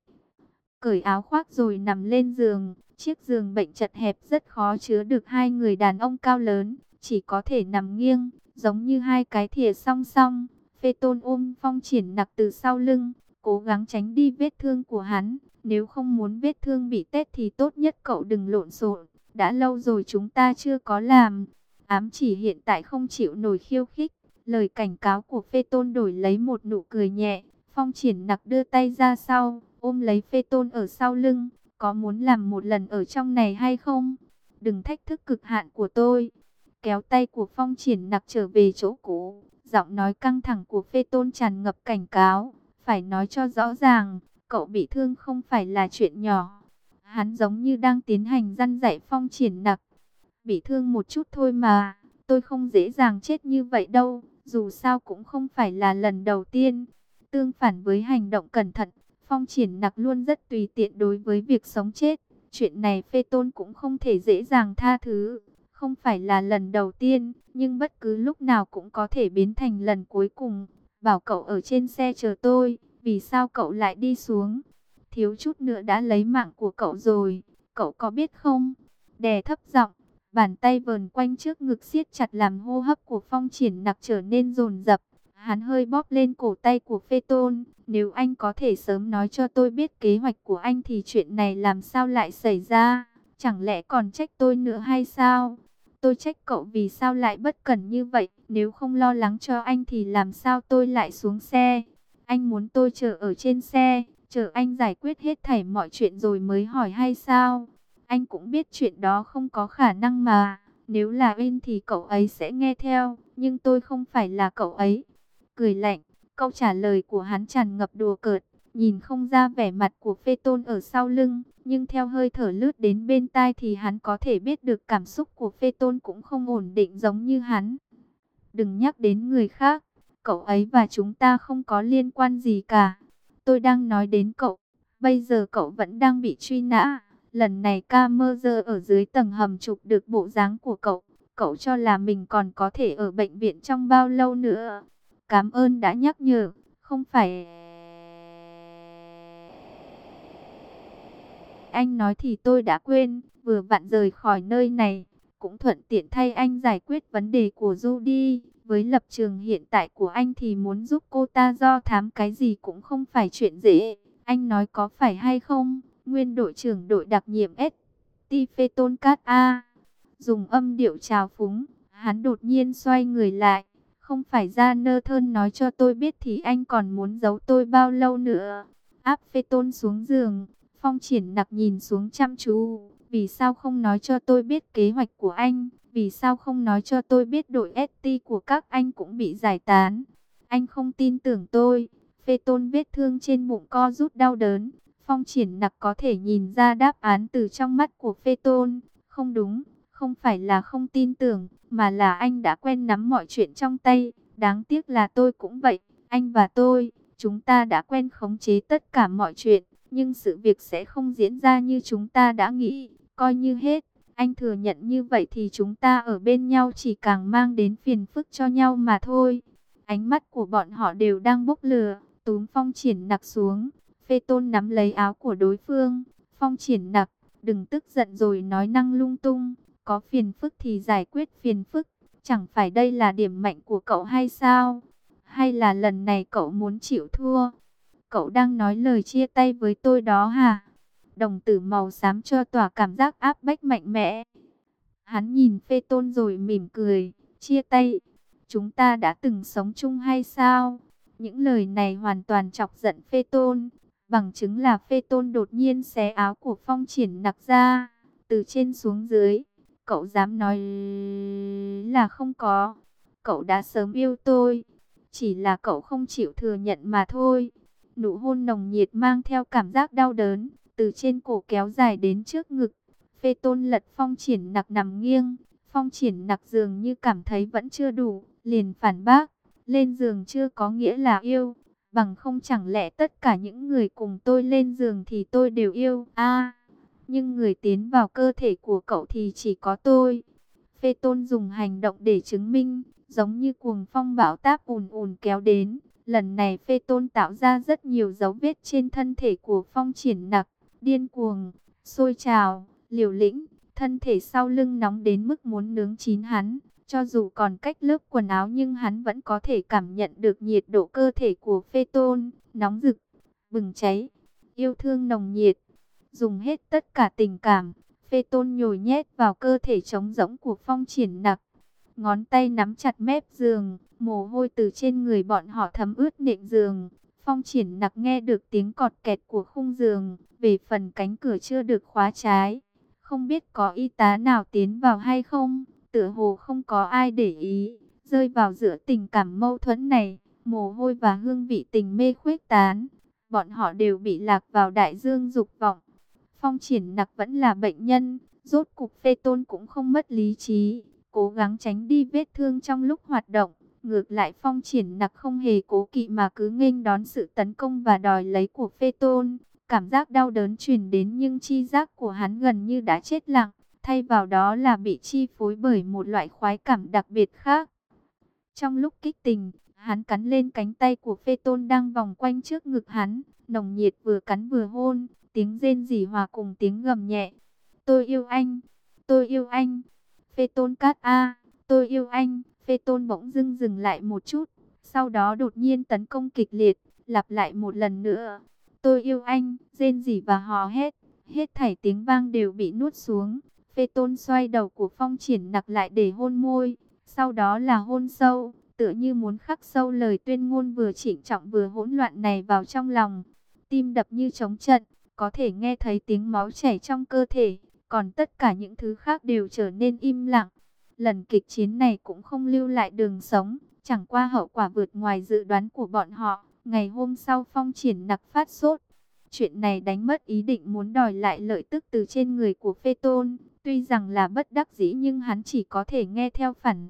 Cởi áo khoác rồi nằm lên giường. Chiếc giường bệnh chật hẹp rất khó chứa được hai người đàn ông cao lớn. Chỉ có thể nằm nghiêng, giống như hai cái thìa song song. Phê Tôn ôm Phong Triển Nặc từ sau lưng, cố gắng tránh đi vết thương của hắn. Nếu không muốn vết thương bị tét thì tốt nhất cậu đừng lộn xộn. Đã lâu rồi chúng ta chưa có làm. Ám chỉ hiện tại không chịu nổi khiêu khích. Lời cảnh cáo của Phê Tôn đổi lấy một nụ cười nhẹ. Phong Triển Nặc đưa tay ra sau, ôm lấy Phê Tôn ở sau lưng. Có muốn làm một lần ở trong này hay không? Đừng thách thức cực hạn của tôi. Kéo tay của Phong Triển Nặc trở về chỗ cũ. Giọng nói căng thẳng của Phê Tôn tràn ngập cảnh cáo. Phải nói cho rõ ràng, cậu bị thương không phải là chuyện nhỏ. Hắn giống như đang tiến hành răn dạy Phong Triển Nặc. Bị thương một chút thôi mà, tôi không dễ dàng chết như vậy đâu. Dù sao cũng không phải là lần đầu tiên. Tương phản với hành động cẩn thận, Phong Triển Nặc luôn rất tùy tiện đối với việc sống chết. Chuyện này Phê Tôn cũng không thể dễ dàng tha thứ. Không phải là lần đầu tiên, nhưng bất cứ lúc nào cũng có thể biến thành lần cuối cùng. Bảo cậu ở trên xe chờ tôi, vì sao cậu lại đi xuống? Thiếu chút nữa đã lấy mạng của cậu rồi, cậu có biết không? Đè thấp giọng, bàn tay vờn quanh trước ngực siết chặt làm hô hấp của Phong Triển Nặc trở nên dồn dập. Hắn hơi bóp lên cổ tay của Phê Tôn. Nếu anh có thể sớm nói cho tôi biết kế hoạch của anh thì chuyện này làm sao lại xảy ra? Chẳng lẽ còn trách tôi nữa hay sao? Tôi trách cậu vì sao lại bất cẩn như vậy. Nếu không lo lắng cho anh thì làm sao tôi lại xuống xe? Anh muốn tôi chờ ở trên xe, chờ anh giải quyết hết thảy mọi chuyện rồi mới hỏi hay sao? Anh cũng biết chuyện đó không có khả năng mà. Nếu là Uyên thì cậu ấy sẽ nghe theo, nhưng tôi không phải là cậu ấy. Cười lạnh, câu trả lời của hắn tràn ngập đùa cợt, nhìn không ra vẻ mặt của Phê Tôn ở sau lưng, nhưng theo hơi thở lướt đến bên tai thì hắn có thể biết được cảm xúc của Phê Tôn cũng không ổn định giống như hắn. Đừng nhắc đến người khác, cậu ấy và chúng ta không có liên quan gì cả. Tôi đang nói đến cậu, bây giờ cậu vẫn đang bị truy nã. Lần này camera ở dưới tầng hầm chụp được bộ dáng của cậu. Cậu cho là mình còn có thể ở bệnh viện trong bao lâu nữa? Cảm ơn đã nhắc nhở, không phải... Anh nói thì tôi đã quên, vừa vặn rời khỏi nơi này. Cũng thuận tiện thay anh giải quyết vấn đề của Judy. Với lập trường hiện tại của anh thì muốn giúp cô ta do thám cái gì cũng không phải chuyện dễ. Anh nói có phải hay không? Nguyên đội trưởng đội đặc nhiệm S. Phê Tôn Cát A. Dùng âm điệu trào phúng, hắn đột nhiên xoay người lại. Không phải ra nơ thơn nói cho tôi biết thì anh còn muốn giấu tôi bao lâu nữa? Áp Phê Tôn xuống giường. Phong Triển Nặc nhìn xuống chăm chú. Vì sao không nói cho tôi biết kế hoạch của anh? Vì sao không nói cho tôi biết đội ST của các anh cũng bị giải tán? Anh không tin tưởng tôi. Phê Tôn vết thương trên bụng co rút đau đớn. Phong Triển Nặc có thể nhìn ra đáp án từ trong mắt của Phê Tôn. Không đúng, không phải là không tin tưởng, mà là anh đã quen nắm mọi chuyện trong tay. Đáng tiếc là tôi cũng vậy. Anh và tôi, chúng ta đã quen khống chế tất cả mọi chuyện. Nhưng sự việc sẽ không diễn ra như chúng ta đã nghĩ. Coi như hết, anh thừa nhận như vậy thì chúng ta ở bên nhau chỉ càng mang đến phiền phức cho nhau mà thôi. Ánh mắt của bọn họ đều đang bốc lửa, túm Phong Triển Nặc xuống. Phê Tôn nắm lấy áo của đối phương. Phong Triển Nặc, đừng tức giận rồi nói năng lung tung. Có phiền phức thì giải quyết phiền phức. Chẳng phải đây là điểm mạnh của cậu hay sao? Hay là lần này cậu muốn chịu thua? Cậu đang nói lời chia tay với tôi đó hả? Đồng tử màu xám cho tỏa cảm giác áp bách mạnh mẽ. Hắn nhìn Phê Tôn rồi mỉm cười. Chia tay? Chúng ta đã từng sống chung hay sao? Những lời này hoàn toàn chọc giận Phê Tôn. Bằng chứng là Phê Tôn đột nhiên xé áo của Phong Triển Nặc ra. Từ trên xuống dưới. Cậu dám nói là không có. Cậu đã sớm yêu tôi. Chỉ là cậu không chịu thừa nhận mà thôi. Nụ hôn nồng nhiệt mang theo cảm giác đau đớn. Từ trên cổ kéo dài đến trước ngực. Phê Tôn lật Phong Triển Nặc nằm nghiêng. Phong Triển Nặc dường như cảm thấy vẫn chưa đủ. Liền phản bác. Lên giường chưa có nghĩa là yêu. Bằng không chẳng lẽ tất cả những người cùng tôi lên giường thì tôi đều yêu. Nhưng người tiến vào cơ thể của cậu thì chỉ có tôi. Phê Tôn dùng hành động để chứng minh. Giống như cuồng phong bão táp ùn ùn kéo đến. Lần này Phê Tôn tạo ra rất nhiều dấu vết trên thân thể của Phong Triển Nặc. Điên cuồng, sôi trào, liều lĩnh, thân thể sau lưng nóng đến mức muốn nướng chín hắn. Cho dù còn cách lớp quần áo nhưng hắn vẫn có thể cảm nhận được nhiệt độ cơ thể của Phê Tôn, nóng rực, bừng cháy, yêu thương nồng nhiệt. Dùng hết tất cả tình cảm, Phê Tôn nhồi nhét vào cơ thể trống rỗng của Phong Triển Nặc. Ngón tay nắm chặt mép giường, mồ hôi từ trên người bọn họ thấm ướt nệm giường. Phong Triển Nặc nghe được tiếng cọt kẹt của khung giường, về phần cánh cửa chưa được khóa trái. Không biết có y tá nào tiến vào hay không, tựa hồ không có ai để ý. Rơi vào giữa tình cảm mâu thuẫn này, mồ hôi và hương vị tình mê khuếch tán. Bọn họ đều bị lạc vào đại dương dục vọng. Phong Triển Nặc vẫn là bệnh nhân, rốt cục Phê Tôn cũng không mất lý trí, cố gắng tránh đi vết thương trong lúc hoạt động. Ngược lại Phong Triển Nặc không hề cố kỵ mà cứ nghênh đón sự tấn công và đòi lấy của Phê Tôn. Cảm giác đau đớn truyền đến nhưng chi giác của hắn gần như đã chết lặng, thay vào đó là bị chi phối bởi một loại khoái cảm đặc biệt khác. Trong lúc kích tình, hắn cắn lên cánh tay của Phê Tôn đang vòng quanh trước ngực hắn, nồng nhiệt vừa cắn vừa hôn, tiếng rên rỉ hòa cùng tiếng gầm nhẹ. Tôi yêu anh, tôi yêu anh. Phê Tôn cát tôi yêu anh. Phê Tôn bỗng dưng dừng lại một chút, sau đó đột nhiên tấn công kịch liệt, lặp lại một lần nữa. Tôi yêu anh, rên rỉ và hò hét, hết thảy tiếng vang đều bị nuốt xuống. Phê Tôn xoay đầu của Phong Triển Nặc lại để hôn môi, sau đó là hôn sâu, tựa như muốn khắc sâu lời tuyên ngôn vừa trịnh trọng vừa hỗn loạn này vào trong lòng. Tim đập như trống trận, có thể nghe thấy tiếng máu chảy trong cơ thể, còn tất cả những thứ khác đều trở nên im lặng. Lần kịch chiến này cũng không lưu lại đường sống, chẳng qua hậu quả vượt ngoài dự đoán của bọn họ. Ngày hôm sau Phong Triển Nặc phát sốt. Chuyện này đánh mất ý định muốn đòi lại lợi tức từ trên người của Phê Tôn. Tuy rằng là bất đắc dĩ nhưng hắn chỉ có thể nghe theo phản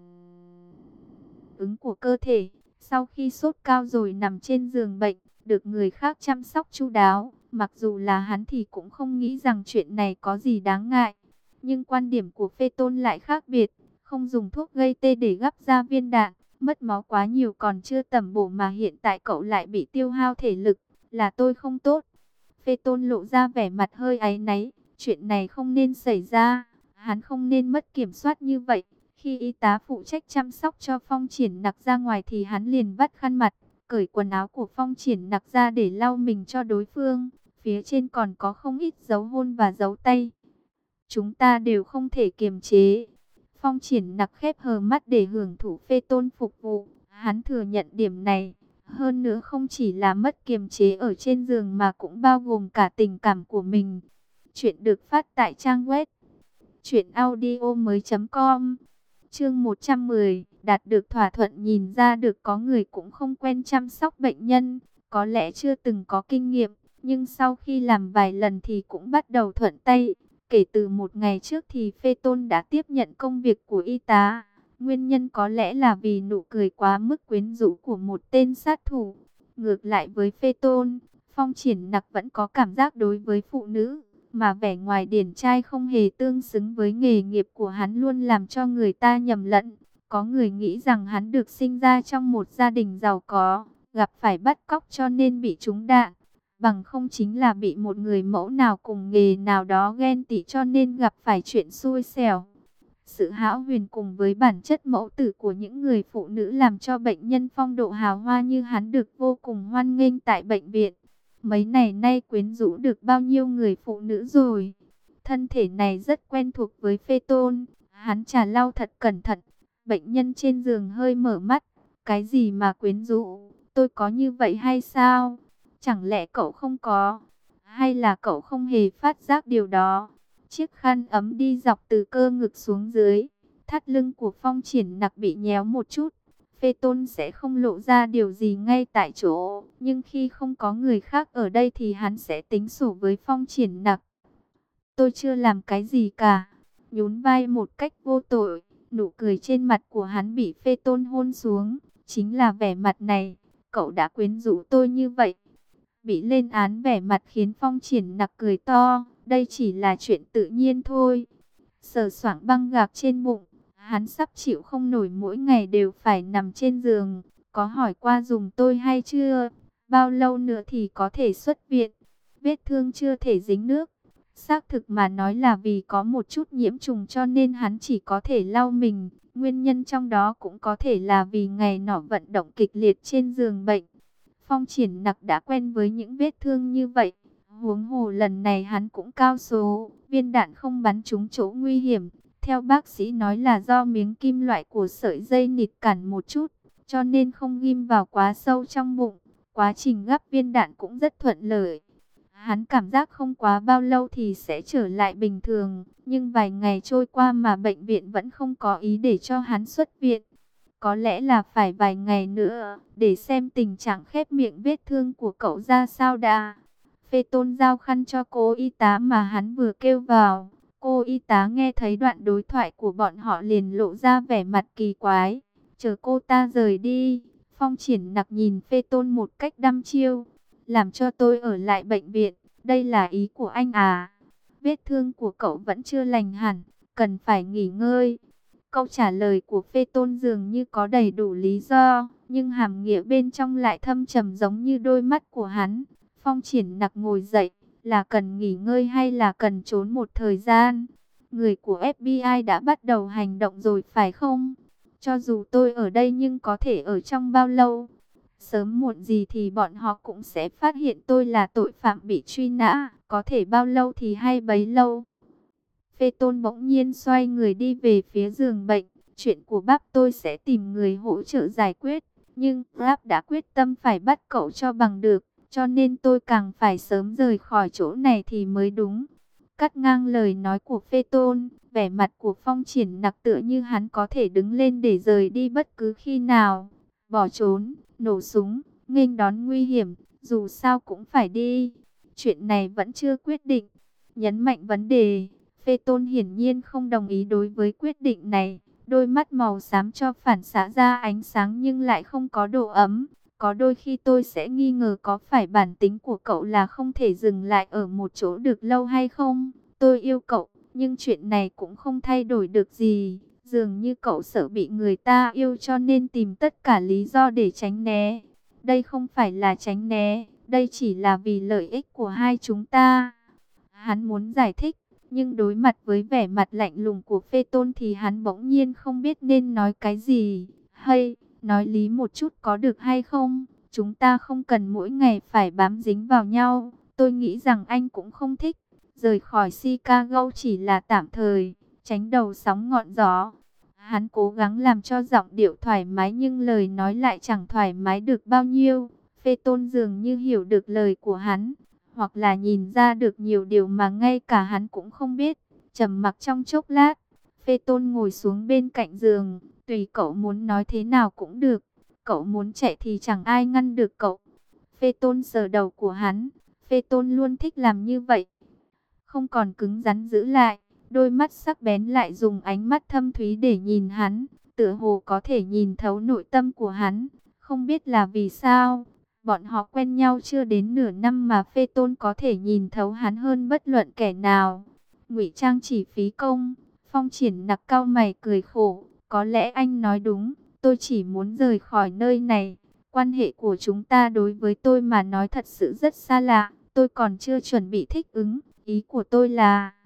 ứng của cơ thể. Sau khi sốt cao rồi nằm trên giường bệnh, được người khác chăm sóc chu đáo. Mặc dù là hắn thì cũng không nghĩ rằng chuyện này có gì đáng ngại. Nhưng quan điểm của Phê Tôn lại khác biệt. Không dùng thuốc gây tê để gắp ra viên đạn, mất máu quá nhiều còn chưa tầm bổ mà hiện tại cậu lại bị tiêu hao thể lực, là tôi không tốt. Phê Tôn lộ ra vẻ mặt hơi áy náy, chuyện này không nên xảy ra, hắn không nên mất kiểm soát như vậy. Khi y tá phụ trách chăm sóc cho Phong Triển Nặc ra ngoài thì hắn liền vắt khăn mặt, cởi quần áo của Phong Triển Nặc ra để lau mình cho đối phương, phía trên còn có không ít dấu hôn và dấu tay. Chúng ta đều không thể kiềm chế. Phong Triển Nặc khép hờ mắt để hưởng thụ Phê Tôn phục vụ. Hắn thừa nhận điểm này. Hơn nữa không chỉ là mất kiềm chế ở trên giường mà cũng bao gồm cả tình cảm của mình. Chuyện được phát tại trang web truyệnaudiomoi.com. Chương 110, đạt được thỏa thuận. Nhìn ra được có người cũng không quen chăm sóc bệnh nhân, có lẽ chưa từng có kinh nghiệm, nhưng sau khi làm vài lần thì cũng bắt đầu thuận tay. Kể từ một ngày trước thì Phê Tôn đã tiếp nhận công việc của y tá. Nguyên nhân có lẽ là vì nụ cười quá mức quyến rũ của một tên sát thủ. Ngược lại với Phê Tôn, Phong Triển Nặc vẫn có cảm giác đối với phụ nữ, mà vẻ ngoài điển trai không hề tương xứng với nghề nghiệp của hắn luôn làm cho người ta nhầm lẫn. Có người nghĩ rằng hắn được sinh ra trong một gia đình giàu có, gặp phải bắt cóc cho nên bị trúng đạn. Bằng không chính là bị một người mẫu nào cùng nghề nào đó ghen tị cho nên gặp phải chuyện xui xẻo. Sự hão huyền cùng với bản chất mẫu tử của những người phụ nữ làm cho bệnh nhân phong độ hào hoa như hắn được vô cùng hoan nghênh tại bệnh viện. Mấy ngày nay quyến rũ được bao nhiêu người phụ nữ rồi. Thân thể này rất quen thuộc với Phê Tôn. Hắn chà lau thật cẩn thận. Bệnh nhân trên giường hơi mở mắt. Cái gì mà quyến rũ? Tôi có như vậy hay sao? Chẳng lẽ cậu không có? Hay là cậu không hề phát giác điều đó? Chiếc khăn ấm đi dọc từ cơ ngực xuống dưới. Thắt lưng của Phong Triển Nặc bị nhéo một chút. Phê Tôn sẽ không lộ ra điều gì ngay tại chỗ. Nhưng khi không có người khác ở đây thì hắn sẽ tính sổ với Phong Triển Nặc. Tôi chưa làm cái gì cả. Nhún vai một cách vô tội. Nụ cười trên mặt của hắn bị Phê Tôn hôn xuống. Chính là vẻ mặt này. Cậu đã quyến rũ tôi như vậy. Bị lên án vẻ mặt khiến Phong Triển Nặc cười to. Đây chỉ là chuyện tự nhiên thôi. Sờ soạng băng gạc trên bụng. Hắn sắp chịu không nổi, mỗi ngày đều phải nằm trên giường. Có hỏi qua dùng tôi hay chưa? Bao lâu nữa thì có thể xuất viện? Vết thương chưa thể dính nước. Xác thực mà nói là vì có một chút nhiễm trùng cho nên hắn chỉ có thể lau mình. Nguyên nhân trong đó cũng có thể là vì ngày nọ vận động kịch liệt trên giường bệnh. Phong Triển Nặc đã quen với những vết thương như vậy. Huống hồ lần này hắn cũng cao số, viên đạn không bắn trúng chỗ nguy hiểm. Theo bác sĩ nói là do miếng kim loại của sợi dây nịt cản một chút, cho nên không ghim vào quá sâu trong bụng. Quá trình gắp viên đạn cũng rất thuận lợi. Hắn cảm giác không quá bao lâu thì sẽ trở lại bình thường, nhưng vài ngày trôi qua mà bệnh viện vẫn không có ý để cho hắn xuất viện. Có lẽ là phải vài ngày nữa, để xem tình trạng khép miệng vết thương của cậu ra sao đã. Phê Tôn giao khăn cho cô y tá mà hắn vừa kêu vào. Cô y tá nghe thấy đoạn đối thoại của bọn họ liền lộ ra vẻ mặt kỳ quái. Chờ cô ta rời đi, Phong Triển Nặc nhìn Phê Tôn một cách đăm chiêu. Làm cho tôi ở lại bệnh viện, đây là ý của anh à? Vết thương của cậu vẫn chưa lành hẳn, cần phải nghỉ ngơi. Câu trả lời của Phê Tôn dường như có đầy đủ lý do, nhưng hàm nghĩa bên trong lại thâm trầm giống như đôi mắt của hắn. Phong Triển Nặc ngồi dậy, là cần nghỉ ngơi hay là cần trốn một thời gian? Người của FBI đã bắt đầu hành động rồi phải không? Cho dù tôi ở đây nhưng có thể ở trong bao lâu? Sớm muộn gì thì bọn họ cũng sẽ phát hiện tôi là tội phạm bị truy nã, có thể bao lâu thì hay bấy lâu. Phê Tôn bỗng nhiên xoay người đi về phía giường bệnh. Chuyện của bác tôi sẽ tìm người hỗ trợ giải quyết. Nhưng Grab đã quyết tâm phải bắt cậu cho bằng được. Cho nên tôi càng phải sớm rời khỏi chỗ này thì mới đúng. Cắt ngang lời nói của Phê Tôn, vẻ mặt của Phong Triển Nặc tựa như hắn có thể đứng lên để rời đi bất cứ khi nào. Bỏ trốn, nổ súng, nghênh đón nguy hiểm, dù sao cũng phải đi. Chuyện này vẫn chưa quyết định. Nhấn mạnh vấn đề. Phê Tôn hiển nhiên không đồng ý đối với quyết định này. Đôi mắt màu xám cho phản xạ ra ánh sáng nhưng lại không có độ ấm. Có đôi khi tôi sẽ nghi ngờ có phải bản tính của cậu là không thể dừng lại ở một chỗ được lâu hay không. Tôi yêu cậu, nhưng chuyện này cũng không thay đổi được gì. Dường như cậu sợ bị người ta yêu cho nên tìm tất cả lý do để tránh né. Đây không phải là tránh né, đây chỉ là vì lợi ích của hai chúng ta. Hắn muốn giải thích. Nhưng đối mặt với vẻ mặt lạnh lùng của Phê Tôn thì hắn bỗng nhiên không biết nên nói cái gì. Hay, nói lý một chút có được hay không? Chúng ta không cần mỗi ngày phải bám dính vào nhau. Tôi nghĩ rằng anh cũng không thích. Rời khỏi Chicago chỉ là tạm thời, tránh đầu sóng ngọn gió. Hắn cố gắng làm cho giọng điệu thoải mái nhưng lời nói lại chẳng thoải mái được bao nhiêu. Phê Tôn dường như hiểu được lời của hắn, hoặc là nhìn ra được nhiều điều mà ngay cả hắn cũng không biết. Trầm mặc trong chốc lát, Phê Tôn ngồi xuống bên cạnh giường. Tùy cậu muốn nói thế nào cũng được. Cậu muốn chạy thì chẳng ai ngăn được cậu. Phê Tôn sờ đầu của hắn. Phê Tôn luôn thích làm như vậy. Không còn cứng rắn giữ lại. Đôi mắt sắc bén lại dùng ánh mắt thâm thúy để nhìn hắn. Tựa hồ có thể nhìn thấu nội tâm của hắn. Không biết là vì sao. Bọn họ quen nhau chưa đến nửa năm mà Phê Tôn có thể nhìn thấu hắn hơn bất luận kẻ nào. Ngụy trang chỉ phí công. Phong Triển Nặc cau mày cười khổ. Có lẽ anh nói đúng. Tôi chỉ muốn rời khỏi nơi này. Quan hệ của chúng ta đối với tôi mà nói thật sự rất xa lạ. Tôi còn chưa chuẩn bị thích ứng. Ý của tôi là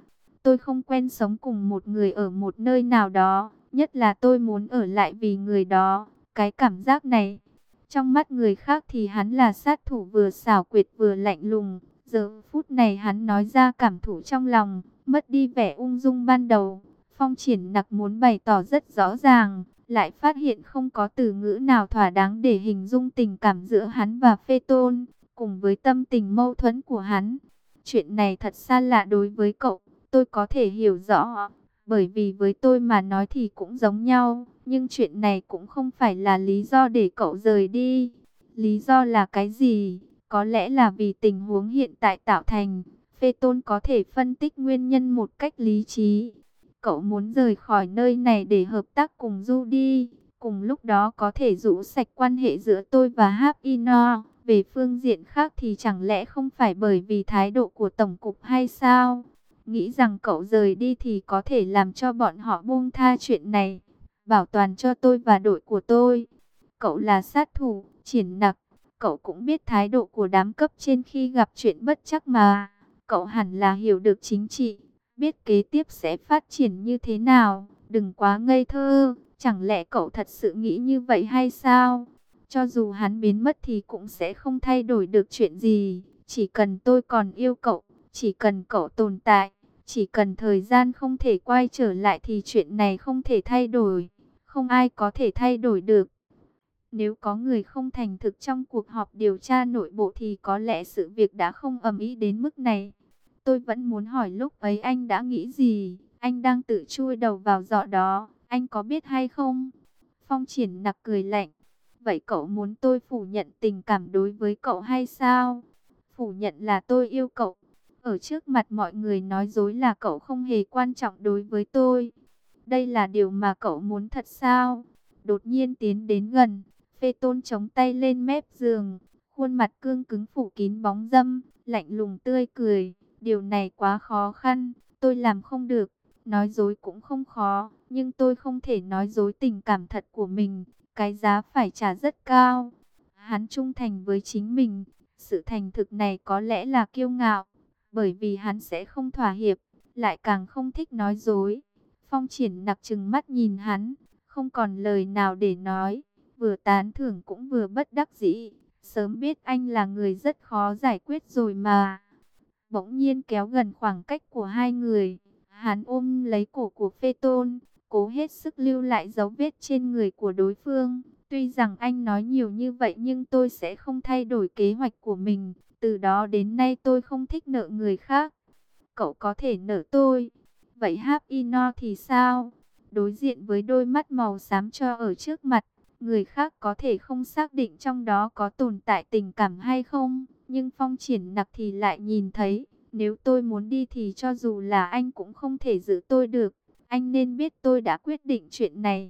Tôi không quen sống cùng một người ở một nơi nào đó, nhất là tôi muốn ở lại vì người đó. Cái cảm giác này, trong mắt người khác thì hắn là sát thủ vừa xảo quyệt vừa lạnh lùng. Giờ phút này hắn nói ra cảm thụ trong lòng, mất đi vẻ ung dung ban đầu. Phong Triển Nặc muốn bày tỏ rất rõ ràng, lại phát hiện không có từ ngữ nào thỏa đáng để hình dung tình cảm giữa hắn và Phê Tôn, cùng với tâm tình mâu thuẫn của hắn. Chuyện này thật xa lạ đối với cậu, tôi có thể hiểu rõ, bởi vì với tôi mà nói thì cũng giống nhau, nhưng chuyện này cũng không phải là lý do để cậu rời đi. Lý do là cái gì? Có lẽ là vì tình huống hiện tại tạo thành. Phê Tôn có thể phân tích nguyên nhân một cách lý trí. Cậu muốn rời khỏi nơi này để hợp tác cùng Judy, cùng lúc đó có thể rũ sạch quan hệ giữa tôi và Hap Ino. Về phương diện khác thì chẳng lẽ không phải bởi vì thái độ của Tổng cục hay sao? Nghĩ rằng cậu rời đi thì có thể làm cho bọn họ buông tha chuyện này, bảo toàn cho tôi và đội của tôi. Cậu là sát thủ, Triển Nặc. Cậu cũng biết thái độ của đám cấp trên khi gặp chuyện bất trắc mà. Cậu hẳn là hiểu được chính trị, biết kế tiếp sẽ phát triển như thế nào. Đừng quá ngây thơ, chẳng lẽ cậu thật sự nghĩ như vậy hay sao? Cho dù hắn biến mất thì cũng sẽ không thay đổi được chuyện gì. Chỉ cần tôi còn yêu cậu, chỉ cần cậu tồn tại, chỉ cần thời gian không thể quay trở lại thì chuyện này không thể thay đổi. Không ai có thể thay đổi được. Nếu có người không thành thực trong cuộc họp điều tra nội bộ thì có lẽ sự việc đã không ầm ĩ đến mức này. Tôi vẫn muốn hỏi lúc ấy anh đã nghĩ gì? Anh đang tự chui đầu vào giỏ đó, anh có biết hay không? Phong Triển Nặc cười lạnh. Vậy cậu muốn tôi phủ nhận tình cảm đối với cậu hay sao? Phủ nhận là tôi yêu cậu. Ở trước mặt mọi người nói dối là cậu không hề quan trọng đối với tôi. Đây là điều mà cậu muốn thật sao? Đột nhiên tiến đến gần, Phê Tôn chống tay lên mép giường, khuôn mặt cương cứng phủ kín bóng râm, lạnh lùng tươi cười. Điều này quá khó khăn, tôi làm không được. Nói dối cũng không khó, nhưng tôi không thể nói dối tình cảm thật của mình. Cái giá phải trả rất cao. Hắn trung thành với chính mình. Sự thành thực này có lẽ là kiêu ngạo, bởi vì hắn sẽ không thỏa hiệp, lại càng không thích nói dối. Phong Triển Nặc trừng mắt nhìn hắn, không còn lời nào để nói, vừa tán thưởng cũng vừa bất đắc dĩ. Sớm biết anh là người rất khó giải quyết rồi mà. Bỗng nhiên kéo gần khoảng cách của hai người, hắn ôm lấy cổ của Phê Tôn, cố hết sức lưu lại dấu vết trên người của đối phương. Tuy rằng anh nói nhiều như vậy nhưng tôi sẽ không thay đổi kế hoạch của mình. Từ đó đến nay tôi không thích nợ người khác. Cậu có thể nợ tôi. Vậy Hap Ino thì sao? Đối diện với đôi mắt màu xám cho ở trước mặt, người khác có thể không xác định trong đó có tồn tại tình cảm hay không. Nhưng Phong Triển Nặc thì lại nhìn thấy, nếu tôi muốn đi thì cho dù là anh cũng không thể giữ tôi được. Anh nên biết tôi đã quyết định chuyện này.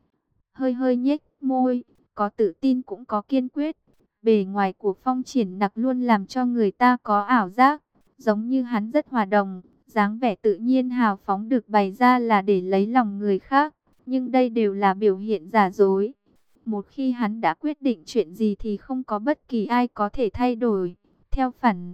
Hơi hơi nhếch môi, có tự tin cũng có kiên quyết. Bề ngoài của Phong Triển Nặc luôn làm cho người ta có ảo giác, giống như hắn rất hòa đồng, dáng vẻ tự nhiên hào phóng được bày ra là để lấy lòng người khác, nhưng đây đều là biểu hiện giả dối. Một khi hắn đã quyết định chuyện gì thì không có bất kỳ ai có thể thay đổi. Theo phản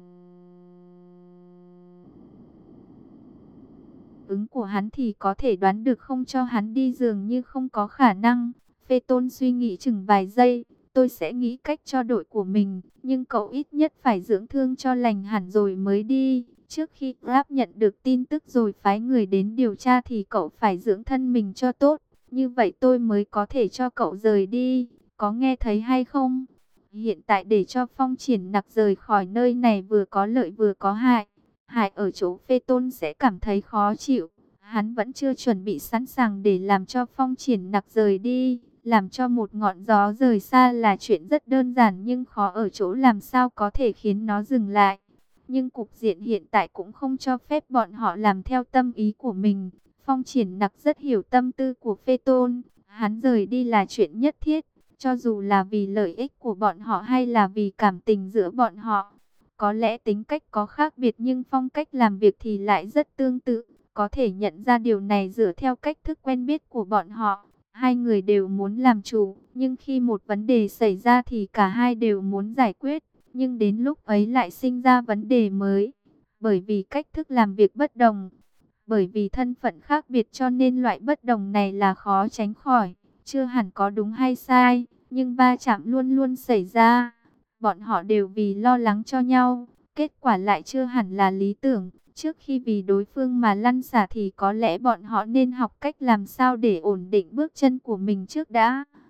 ứng của hắn thì có thể đoán được không cho hắn đi dường như không có khả năng. Phê Tôn suy nghĩ chừng vài giây, tôi sẽ nghĩ cách cho đội của mình, nhưng cậu ít nhất phải dưỡng thương cho lành hẳn rồi mới đi. Trước khi Grab nhận được tin tức rồi phái người đến điều tra thì cậu phải dưỡng thân mình cho tốt, như vậy tôi mới có thể cho cậu rời đi, có nghe thấy hay không? Hiện tại để cho Phong Triển Nặc rời khỏi nơi này vừa có lợi vừa có hại. Hại ở chỗ Phê Tôn sẽ cảm thấy khó chịu. Hắn vẫn chưa chuẩn bị sẵn sàng để làm cho Phong Triển Nặc rời đi. Làm cho một ngọn gió rời xa là chuyện rất đơn giản nhưng khó ở chỗ làm sao có thể khiến nó dừng lại. Nhưng cục diện hiện tại cũng không cho phép bọn họ làm theo tâm ý của mình. Phong Triển Nặc rất hiểu tâm tư của Phê Tôn. Hắn rời đi là chuyện nhất thiết, cho dù là vì lợi ích của bọn họ hay là vì cảm tình giữa bọn họ. Có lẽ tính cách có khác biệt nhưng phong cách làm việc thì lại rất tương tự. Có thể nhận ra điều này dựa theo cách thức quen biết của bọn họ. Hai người đều muốn làm chủ, nhưng khi một vấn đề xảy ra thì cả hai đều muốn giải quyết. Nhưng đến lúc ấy lại sinh ra vấn đề mới, bởi vì cách thức làm việc bất đồng. Bởi vì thân phận khác biệt cho nên loại bất đồng này là khó tránh khỏi. Chưa hẳn có đúng hay sai, nhưng va chạm luôn luôn xảy ra. Bọn họ đều vì lo lắng cho nhau, kết quả lại chưa hẳn là lý tưởng. Trước khi vì đối phương mà lăn xả thì có lẽ bọn họ nên học cách làm sao để ổn định bước chân của mình trước đã.